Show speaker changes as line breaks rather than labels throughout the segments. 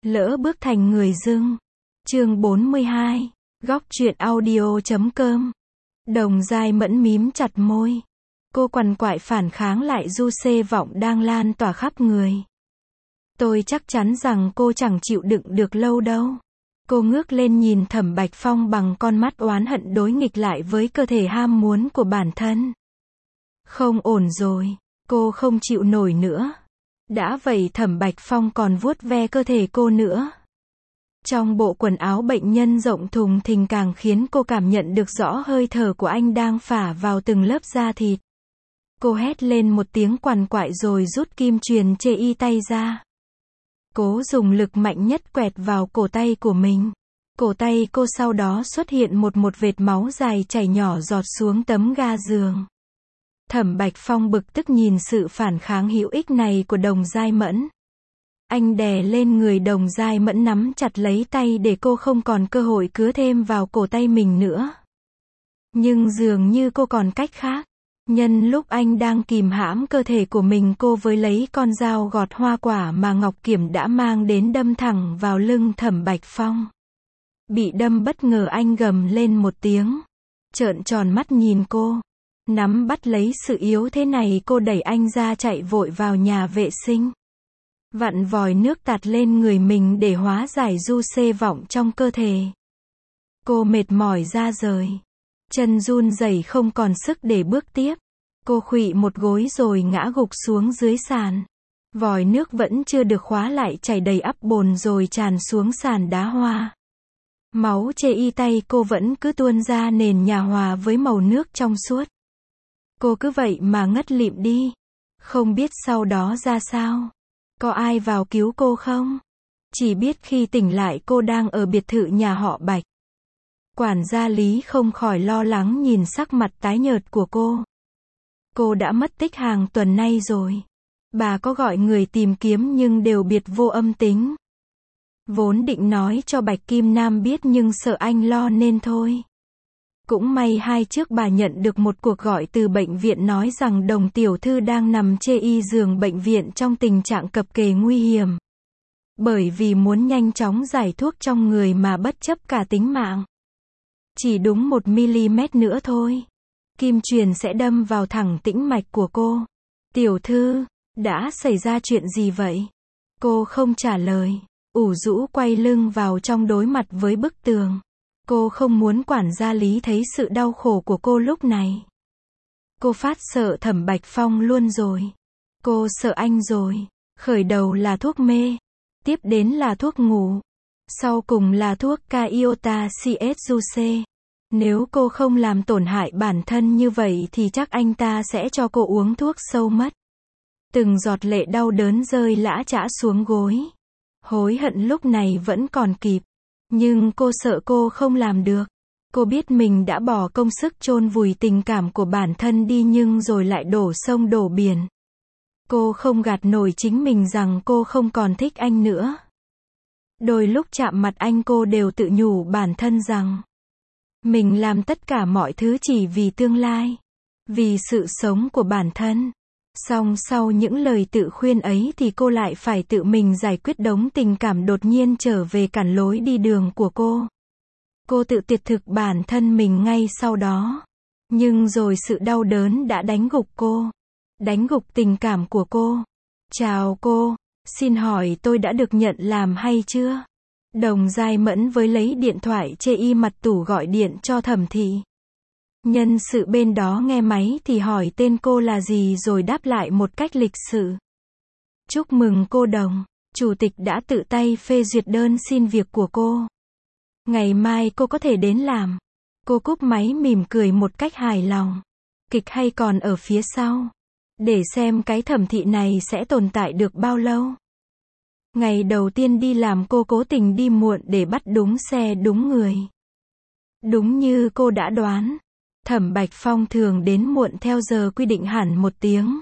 Lỡ bước thành người dưng. Chương 42. Góc truyện audio.com. Đồng Giai Mẫn mím chặt môi. Cô quằn quại phản kháng lại du xê vọng đang lan tỏa khắp người. Tôi chắc chắn rằng cô chẳng chịu đựng được lâu đâu. Cô ngước lên nhìn Thẩm Bạch Phong bằng con mắt oán hận đối nghịch lại với cơ thể ham muốn của bản thân. Không ổn rồi, cô không chịu nổi nữa. Đã vậy Thẩm Bạch Phong còn vuốt ve cơ thể cô nữa. Trong bộ quần áo bệnh nhân rộng thùng thình càng khiến cô cảm nhận được rõ hơi thở của anh đang phả vào từng lớp da thịt. Cô hét lên một tiếng quằn quại rồi rút kim chuyền chê y tay ra. Cố dùng lực mạnh nhất quẹt vào cổ tay của mình. Cổ tay cô sau đó xuất hiện một vệt máu dài chảy nhỏ giọt xuống tấm ga giường. Thẩm Bạch Phong bực tức nhìn sự phản kháng hữu ích này của Đồng Giai Mẫn. Anh đè lên người Đồng Giai Mẫn nắm chặt lấy tay để cô không còn cơ hội cứa thêm vào cổ tay mình nữa. Nhưng dường như cô còn cách khác. Nhân lúc anh đang kìm hãm cơ thể của mình, cô với lấy con dao gọt hoa quả mà Ngọc Kiểm đã mang đến đâm thẳng vào lưng Thẩm Bạch Phong. Bị đâm bất ngờ anh gầm lên một tiếng. Trợn tròn mắt nhìn cô. Nắm bắt lấy sự yếu thế này, cô đẩy anh ra chạy vội vào nhà vệ sinh. Vặn vòi nước tạt lên người mình để hóa giải du xê vọng trong cơ thể. Cô mệt mỏi ra rời. Chân run rẩy không còn sức để bước tiếp. Cô khuỵu một gối rồi ngã gục xuống dưới sàn. Vòi nước vẫn chưa được khóa lại chảy đầy ắp bồn rồi tràn xuống sàn đá hoa. Máu chê y tay cô vẫn cứ tuôn ra nền nhà hòa với màu nước trong suốt. Cô cứ vậy mà ngất lịm đi. Không biết sau đó ra sao. Có ai vào cứu cô không? Chỉ biết khi tỉnh lại cô đang ở biệt thự nhà họ Bạch. Quản gia Lý không khỏi lo lắng nhìn sắc mặt tái nhợt của cô. Cô đã mất tích hàng tuần nay rồi. Bà có gọi người tìm kiếm nhưng đều biệt vô âm tính. Vốn định nói cho Bạch Kim Nam biết nhưng sợ anh lo nên thôi. Cũng may hai trước bà nhận được một cuộc gọi từ bệnh viện nói rằng Đồng tiểu thư đang nằm chê y giường bệnh viện trong tình trạng cập kề nguy hiểm. Bởi vì muốn nhanh chóng giải thuốc trong người mà bất chấp cả tính mạng. Chỉ đúng 1mm nữa thôi. Kim chuyền sẽ đâm vào thẳng tĩnh mạch của cô. Tiểu thư, đã xảy ra chuyện gì vậy? Cô không trả lời. Ủ rũ quay lưng vào trong đối mặt với bức tường. Cô không muốn quản gia Lý thấy sự đau khổ của cô lúc này. Cô phát sợ Thẩm Bạch Phong luôn rồi. Cô sợ anh rồi. Khởi đầu là thuốc mê. Tiếp đến là thuốc ngủ. Sau cùng là thuốc Iota CSUC. Nếu cô không làm tổn hại bản thân như vậy thì chắc anh ta sẽ cho cô uống thuốc sâu mất. Từng giọt lệ đau đớn rơi lã chã xuống gối. Hối hận lúc này vẫn còn kịp. Nhưng cô sợ cô không làm được. Cô biết mình đã bỏ công sức chôn vùi tình cảm của bản thân đi nhưng rồi lại đổ sông đổ biển. Cô không gạt nổi chính mình rằng cô không còn thích anh nữa. Đôi lúc chạm mặt anh cô đều tự nhủ bản thân rằng mình làm tất cả mọi thứ chỉ vì tương lai. Vì sự sống của bản thân. Song sau những lời tự khuyên ấy thì cô lại phải tự mình giải quyết đống tình cảm đột nhiên trở về cản lối đi đường của cô. Cô tự tuyệt thực bản thân mình ngay sau đó. Nhưng rồi sự đau đớn đã đánh gục cô. Đánh gục tình cảm của cô. Chào cô, xin hỏi tôi đã được nhận làm hay chưa? Đồng Giai Mẫn với lấy điện thoại chê y mặt tủ gọi điện cho Thẩm thị. Nhân sự bên đó nghe máy thì hỏi tên cô là gì rồi đáp lại một cách lịch sự. Chúc mừng cô Đồng, chủ tịch đã tự tay phê duyệt đơn xin việc của cô. Ngày mai cô có thể đến làm. Cô cúp máy mỉm cười một cách hài lòng. Kịch hay còn ở phía sau. Để xem cái Thẩm thị này sẽ tồn tại được bao lâu. Ngày đầu tiên đi làm cô cố tình đi muộn để bắt đúng xe đúng người. Đúng như cô đã đoán. Thẩm Bạch Phong thường đến muộn theo giờ quy định hẳn 1 tiếng.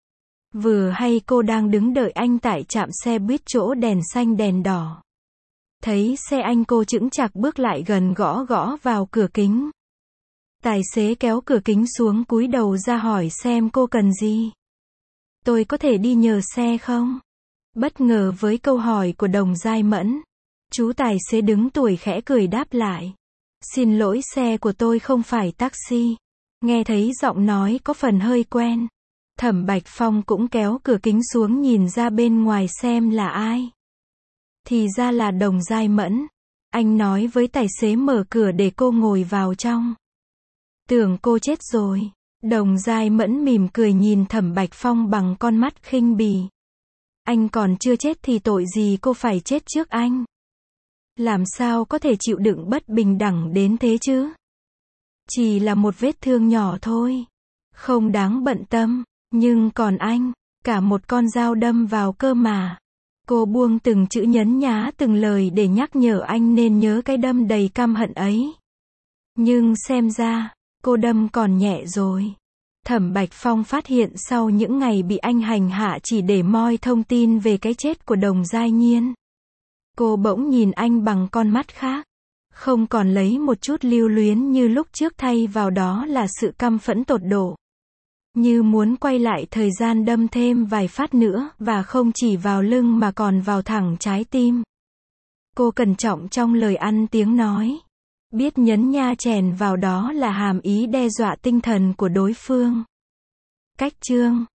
Vừa hay cô đang đứng đợi anh tại trạm xe buýt chỗ đèn xanh đèn đỏ. Thấy xe anh cô chững chạc bước lại gần gõ gõ vào cửa kính. Tài xế kéo cửa kính xuống cúi đầu ra hỏi xem cô cần gì. Tôi có thể đi nhờ xe không? Bất ngờ với câu hỏi của Đồng Giai Mẫn, chú tài xế đứng tuổi khẽ cười đáp lại. Xin lỗi, xe của tôi không phải taxi. Nghe thấy giọng nói có phần hơi quen. Thẩm Bạch Phong cũng kéo cửa kính xuống nhìn ra bên ngoài xem là ai. Thì ra là Đồng Giai Mẫn. Anh nói với tài xế mở cửa để cô ngồi vào trong. Tưởng cô chết rồi. Đồng Giai Mẫn mỉm cười nhìn Thẩm Bạch Phong bằng con mắt khinh bỉ. Anh còn chưa chết thì tội gì cô phải chết trước anh? Làm sao có thể chịu đựng bất bình đẳng đến thế chứ? Chỉ là một vết thương nhỏ thôi. Không đáng bận tâm. Nhưng còn anh, cả một con dao đâm vào cơ mà. Cô buông từng chữ nhấn nhá từng lời để nhắc nhở anh nên nhớ cái đâm đầy căm hận ấy. Nhưng xem ra, cô đâm còn nhẹ rồi. Thẩm Bạch Phong phát hiện sau những ngày bị anh hành hạ chỉ để moi thông tin về cái chết của Đồng Giai Nhiên. Cô bỗng nhìn anh bằng con mắt khác. Không còn lấy một chút lưu luyến như lúc trước, thay vào đó là sự căm phẫn tột độ. Như muốn quay lại thời gian đâm thêm vài phát nữa, và không chỉ vào lưng mà còn vào thẳng trái tim. Cô cẩn trọng trong lời ăn tiếng nói. Biết nhấn nha chèn vào đó là hàm ý đe dọa tinh thần của đối phương. Cách chương